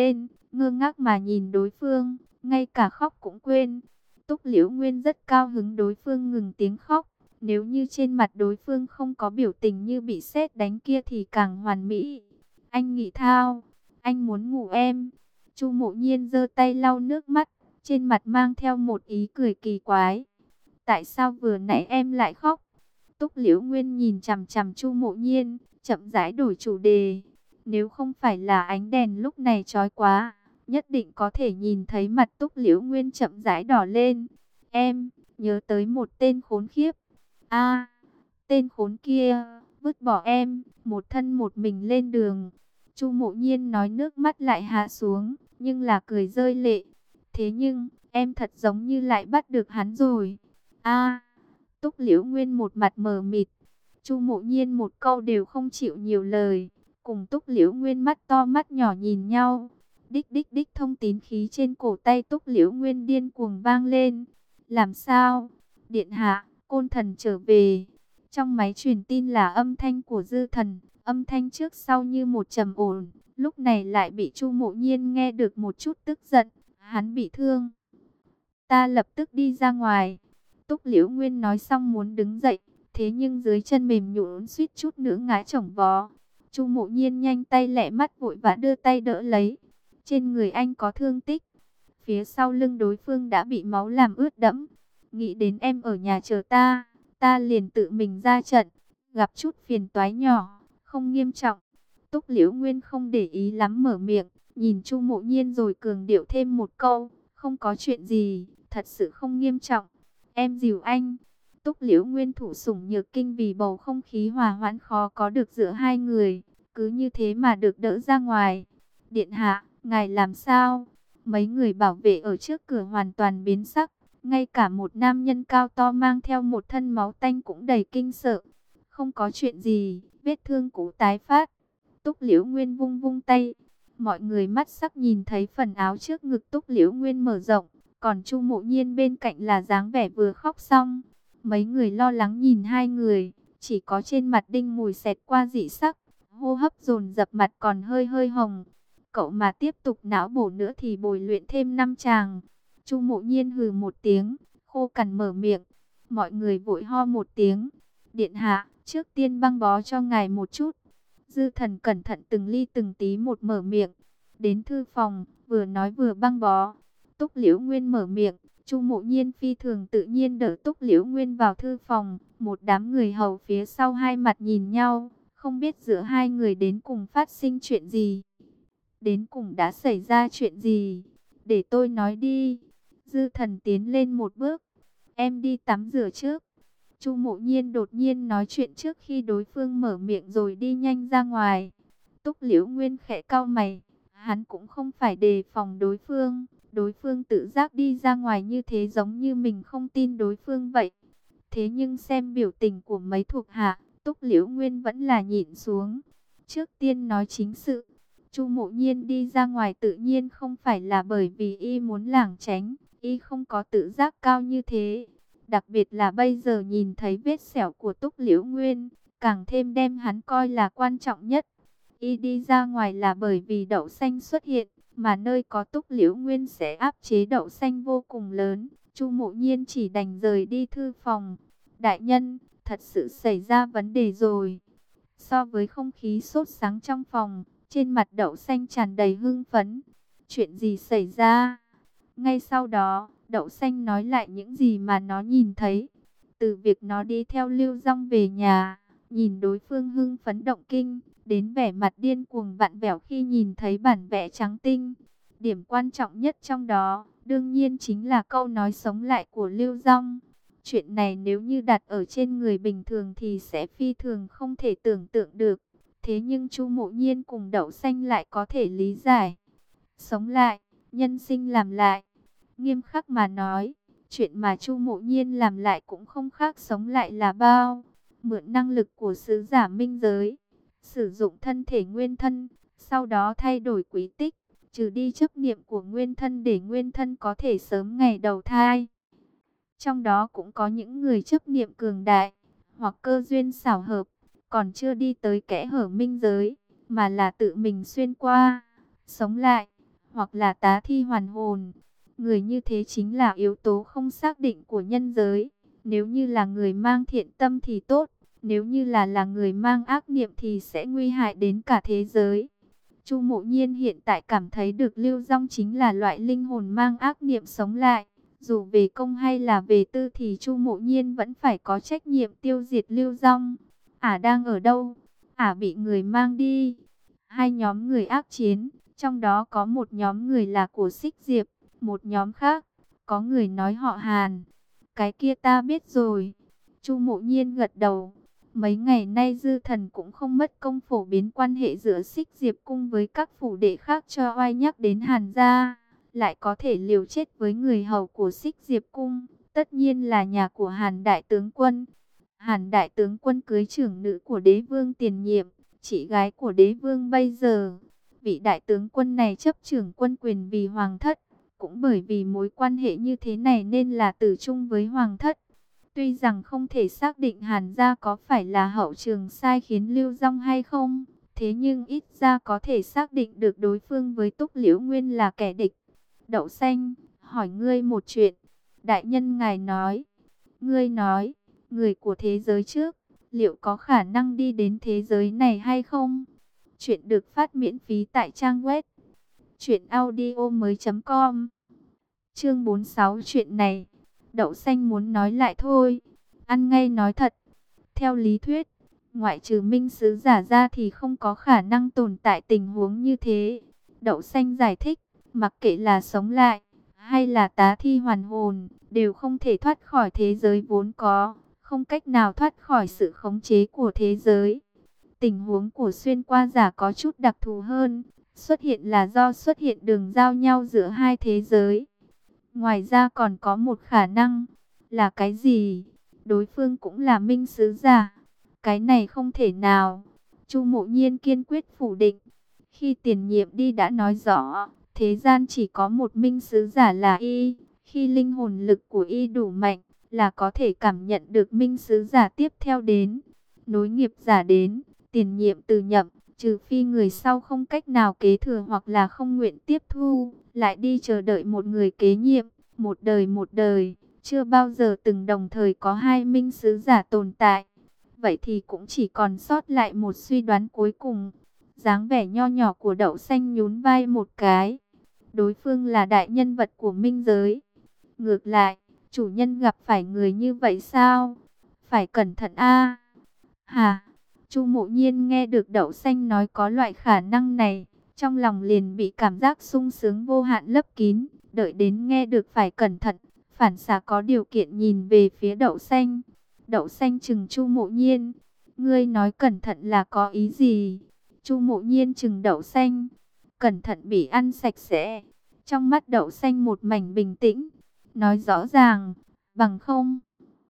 ngơ ngác mà nhìn đối phương, ngay cả khóc cũng quên. Túc Liễu Nguyên rất cao hứng đối phương ngừng tiếng khóc. Nếu như trên mặt đối phương không có biểu tình như bị sét đánh kia thì càng hoàn mỹ. Anh Nghị Thao, anh muốn ngủ em. Chu Mộ Nhiên giơ tay lau nước mắt, trên mặt mang theo một ý cười kỳ quái. Tại sao vừa nãy em lại khóc? Túc Liễu Nguyên nhìn chằm chằm Chu Mộ Nhiên, chậm rãi đổi chủ đề. Nếu không phải là ánh đèn lúc này chói quá, nhất định có thể nhìn thấy mặt Túc Liễu Nguyên chậm rãi đỏ lên. Em nhớ tới một tên khốn khiếp. A, tên khốn kia vứt bỏ em, một thân một mình lên đường. Chu Mộ Nhiên nói, nước mắt lại hạ xuống, nhưng là cười rơi lệ. Thế nhưng, em thật giống như lại bắt được hắn rồi. A, Túc Liễu Nguyên một mặt mờ mịt. Chu Mộ Nhiên một câu đều không chịu nhiều lời, cùng Túc Liễu Nguyên mắt to mắt nhỏ nhìn nhau. Đích đích đích, thông tín khí trên cổ tay Túc Liễu Nguyên điên cuồng vang lên. Làm sao? Điện hạ, Côn Thần trở về. Trong máy truyền tin là âm thanh của Dư Thần, âm thanh trước sau như một trầm ổn, lúc này lại bị Chu Mộ Nhiên nghe được một chút tức giận. Hắn bị thương. Ta lập tức đi ra ngoài. Túc Liễu Nguyên nói xong muốn đứng dậy, thế nhưng dưới chân mềm nhũn suýt chút nữa ngã chồng vó. Chu Mộ Nhiên nhanh tay lẹ mắt vội vã đưa tay đỡ lấy. Trên người anh có thương tích, phía sau lưng đối phương đã bị máu làm ướt đẫm. Nghĩ đến em ở nhà chờ ta, ta liền tự mình ra trận, gặp chút phiền toái nhỏ, không nghiêm trọng. Túc Liễu Nguyên không để ý lắm mở miệng, nhìn Chu Mộ Nhiên rồi cường điệu thêm một câu, không có chuyện gì, thật sự không nghiêm trọng. Em dìu anh. Túc Liễu Nguyên thủ sủng nhược kinh vì bầu không khí hòa hoãn khó có được giữa hai người, cứ như thế mà được đỡ ra ngoài. Điện hạ, ngài làm sao? Mấy người bảo vệ ở trước cửa hoàn toàn biến sắc, ngay cả một nam nhân cao to mang theo một thân máu tanh cũng đầy kinh sợ. Không có chuyện gì, vết thương cũ tái phát. Túc Liễu Nguyên vung vung tay, mọi người mắt sắc nhìn thấy phần áo trước ngực Túc Liễu Nguyên mở rộng, còn Chu Mộ Nhiên bên cạnh là dáng vẻ vừa khóc xong. Mấy người lo lắng nhìn hai người, chỉ có trên mặt Đinh Mùi xẹt qua dị sắc, hô hấp dồn dập, mặt còn hơi hơi hồng. Cậu mà tiếp tục não bổ nữa thì bồi luyện thêm năm chàng. Chu Mộ Nhiên hừ một tiếng, khô cằn mở miệng. Mọi người vội ho một tiếng. Điện hạ, trước tiên băng bó cho ngài một chút. Dư Thần cẩn thận từng ly từng tí một mở miệng. Đến thư phòng, vừa nói vừa băng bó. Túc Liễu Nguyên mở miệng. Chu Mộ Nhiên phi thường tự nhiên đỡ Túc Liễu Nguyên vào thư phòng. Một đám người hầu phía sau hai mặt nhìn nhau, không biết giữa hai người đến cùng phát sinh chuyện gì. Đến cùng đã xảy ra chuyện gì? Để tôi nói đi. Dư Thần tiến lên một bước. Em đi tắm rửa trước. Chu Mộ Nhiên đột nhiên nói chuyện trước khi đối phương mở miệng rồi đi nhanh ra ngoài. Túc Liễu Nguyên khẽ cau mày. Hắn cũng không phải đề phòng đối phương. Đối phương tự giác đi ra ngoài như thế giống như mình không tin đối phương vậy. Thế nhưng xem biểu tình của mấy thuộc hạ, Túc Liễu Nguyên vẫn là nhịn xuống. Trước tiên nói chính sự. Chu Mộ Nhiên đi ra ngoài tự nhiên không phải là bởi vì y muốn lảng tránh, y không có tự giác cao như thế. Đặc biệt là bây giờ nhìn thấy vết sẹo của Túc Liễu Nguyên, càng thêm đem hắn coi là quan trọng nhất. Y đi ra ngoài là bởi vì đậu xanh xuất hiện, mà nơi có Túc Liễu Nguyên sẽ áp chế đậu xanh vô cùng lớn. Chu Mộ Nhiên chỉ đành rời đi thư phòng. Đại nhân, thật sự xảy ra vấn đề rồi. So với không khí sốt sắng trong phòng, trên mặt đậu xanh tràn đầy hưng phấn. Chuyện gì xảy ra? Ngay sau đó, đậu xanh nói lại những gì mà nó nhìn thấy. Từ việc nó đi theo Lưu Dung về nhà, nhìn đối phương hưng phấn động kinh, đến vẻ mặt điên cuồng vặn vẹo khi nhìn thấy bản vẽ trắng tinh. Điểm quan trọng nhất trong đó, đương nhiên chính là câu nói sống lại của Lưu Dung. Chuyện này nếu như đặt ở trên người bình thường thì sẽ phi thường không thể tưởng tượng được. Thế nhưng Chu Mộ Nhiên cùng đậu xanh lại có thể lý giải. Sống lại, nhân sinh làm lại. Nghiêm khắc mà nói, chuyện mà Chu Mộ Nhiên làm lại cũng không khác sống lại là bao. Mượn năng lực của sứ giả minh giới, sử dụng thân thể nguyên thân, sau đó thay đổi quý tích, trừ đi chấp niệm của nguyên thân để nguyên thân có thể sớm ngày đầu thai. Trong đó cũng có những người chấp niệm cường đại, hoặc cơ duyên xảo hợp, còn chưa đi tới kẽ hở minh giới, mà là tự mình xuyên qua, sống lại, hoặc là tá thi hoàn hồn. Người như thế chính là yếu tố không xác định của nhân giới. Nếu như là người mang thiện tâm thì tốt, nếu như là là người mang ác niệm thì sẽ nguy hại đến cả thế giới. Chu Mộ Nhiên hiện tại cảm thấy được Lưu Dung chính là loại linh hồn mang ác niệm sống lại. Dù về công hay là về tư thì Chu Mộ Nhiên vẫn phải có trách nhiệm tiêu diệt Lưu Dung. Ả đang ở đâu? Ả bị người mang đi. Hai nhóm người ác chiến, trong đó có một nhóm người là của Xích Diệp, một nhóm khác, có người nói họ Hàn. Cái kia ta biết rồi. Chu Mộ Nhiên gật đầu. Mấy ngày nay Dư Thần cũng không mất công phổ biến quan hệ giữa Xích Diệp cung với các phủ đệ khác cho oai nhắc đến Hàn gia. Lại có thể liều chết với người hầu của Xích Diệp cung, tất nhiên là nhà của Hàn đại tướng quân. Hàn đại tướng quân cưới trưởng nữ của đế vương tiền nhiệm, chị gái của đế vương bây giờ. Vị đại tướng quân này chấp trưởng quân quyền vì hoàng thất, cũng bởi vì mối quan hệ như thế này nên là tử chung với hoàng thất. Tuy rằng không thể xác định Hàn gia có phải là hậu trường sai khiến Lưu Dung hay không, thế nhưng ít ra có thể xác định được đối phương với Túc Liễu Nguyên là kẻ địch. Đậu Xanh, hỏi ngươi một chuyện. Đại nhân ngài nói, ngươi nói, người của thế giới trước, liệu có khả năng đi đến thế giới này hay không? Chuyện được phát miễn phí tại trang web truyện audio mới chấm com. Chương bốn mươi sáu chuyện này, Đậu Xanh muốn nói lại thôi. Ăn ngay nói thật. Theo lý thuyết, ngoại trừ minh sứ giả ra thì không có khả năng tồn tại tình huống như thế. Đậu Xanh giải thích, mặc kệ là sống lại, hay là tá thi hoàn hồn, đều không thể thoát khỏi thế giới vốn có, không cách nào thoát khỏi sự khống chế của thế giới. Tình huống của xuyên qua giả có chút đặc thù hơn, xuất hiện là do xuất hiện đường giao nhau giữa hai thế giới. Ngoài ra còn có một khả năng, là cái gì? Đối phương cũng là minh sứ giả. Cái này không thể nào. Chu Mộ Nhiên kiên quyết phủ định. Khi tiền nhiệm đi đã nói rõ, thế gian chỉ có một minh sứ giả là y. Khi linh hồn lực của y đủ mạnh, là có thể cảm nhận được minh sứ giả tiếp theo đến. Nối nghiệp giả đến, tiền nhiệm từ nhậm, trừ phi người sau không cách nào kế thừa hoặc là không nguyện tiếp thu, lại đi chờ đợi một người kế nhiệm, một đời một đời, chưa bao giờ từng đồng thời có hai minh sứ giả tồn tại. Vậy thì cũng chỉ còn sót lại một suy đoán cuối cùng. Dáng vẻ nho nhỏ của Đậu Xanh nhún vai một cái. Đối phương là đại nhân vật của minh giới. Ngược lại, chủ nhân gặp phải người như vậy sao? Phải cẩn thận a. Hà, Chu Mộ Nhiên nghe được Đậu Xanh nói có loại khả năng này, trong lòng liền bị cảm giác sung sướng vô hạn lấp kín. Đợi đến nghe được phải cẩn thận, phản xạ có điều kiện nhìn về phía Đậu Xanh. Đậu Xanh chừng Chu Mộ Nhiên, ngươi nói cẩn thận là có ý gì? Chu Mộ Nhiên chừng Đậu Xanh, cẩn thận bị ăn sạch sẽ. Trong mắt Đậu Xanh một mảnh bình tĩnh, nói rõ ràng, bằng không